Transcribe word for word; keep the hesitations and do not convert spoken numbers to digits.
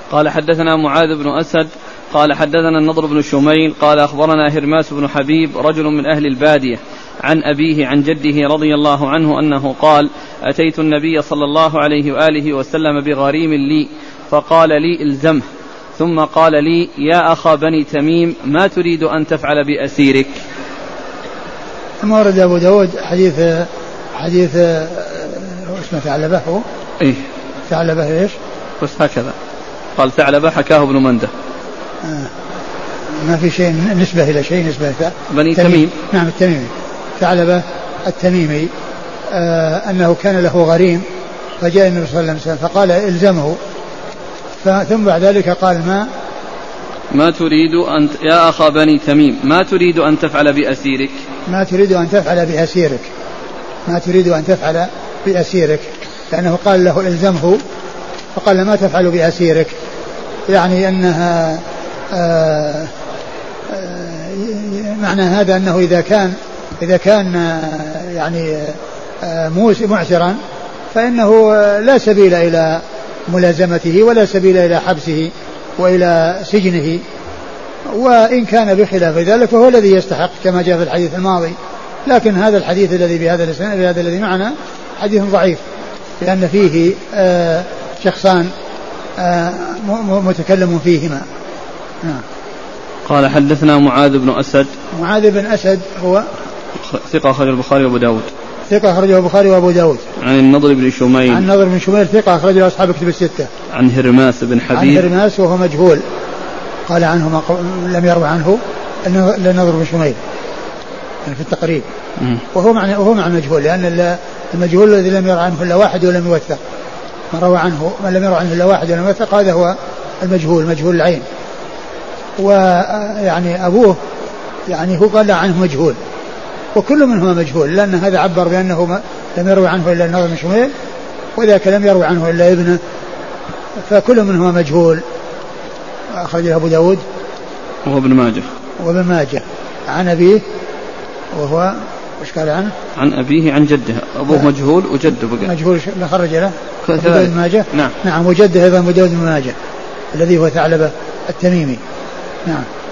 قال حدثنا معاذ بن أسد قال حدثنا النضر بن شميل قال أخبرنا هرماس بن حبيب رجل من أهل البادية عن أبيه عن جده رضي الله عنه أنه قال أتيت النبي صلى الله عليه وآله وسلم بغريم لي فقال لي الزمه ثم قال لي يا أخا بني تميم ما تريد أن تفعل بأسيرك. ثم ورد أبو داود حديث حديث اسمه ثعلبة هو إيه ثعلبة إيش بس هكذا قال ثعلبة حكاه ابن منده. آه. ما في شيء نسبة إلى شيء نسبة بني تميم. تميم نعم التميمي ثعلبة التميمي آه أنه كان له غريم فجاء النبي صلى الله عليه وسلم فقال الزمه ثم بعد ذلك قال ما ما تريد أن يا أخا بني تميم ما تريد أن تفعل بأسيرك ما تريد أن تفعل بأسيرك ما تريد أن تفعل بأسيرك لأنه قال له الزمه فقال ما تفعل بأسيرك يعني أنها آآ آآ معنى هذا أنه إذا كان إذا كان يعني معسرا فإنه لا سبيل إلى ملازمته ولا سبيل إلى حبسه وإلى سجنه وإن كان بخلاف ذلك فهو الذي يستحق كما جاء في الحديث الماضي لكن هذا الحديث الذي بهذا الاسناد بهذا الذي معنا حديث ضعيف لأن فيه شخصان متكلم فيهما. نعم. قال حدثنا معاذ بن أسد معاذ بن أسد هو ثقة أخرجه البخاري وأبو داود ثقة أخرجه البخاري وأبو داود عن النضر بن شميل عن النضر بن شميل ثقة أخرجه أصحاب كتب الستة عن هرماس بن حبيب عن هرماس وهو مجهول قال عنه ما لم يروى عنه النضر بن شميل يعني في التقريب م. وهو معنى وهو معنى مجهول لأن المجهول الذي لم يروى عنه إلا واحد ولم يوثق من روى عنه من لم يروى عنه إلا واحد ولم يوثق هذا هو المجهول مجهول العين ويعني أبوه يعني هو قال عنه مجهول وكل منهما مجهول لأن هذا عبر بأنه لم يروي عنه إلا النضر بن شميل وذاك لم يروي عنه إلا ابنه فكل منهما مجهول. أخرجه أبو داود وهو ابن ماجه وابن ماجه عن أبيه وهو وش قال عنه عن أبيه عن جده أبوه مجهول وجده بقى مجهول خرج له ابن ماجه نعم نعم وجده أيضا أبو داود بن ماجه الذي هو ثعلبة التميمي. نعم.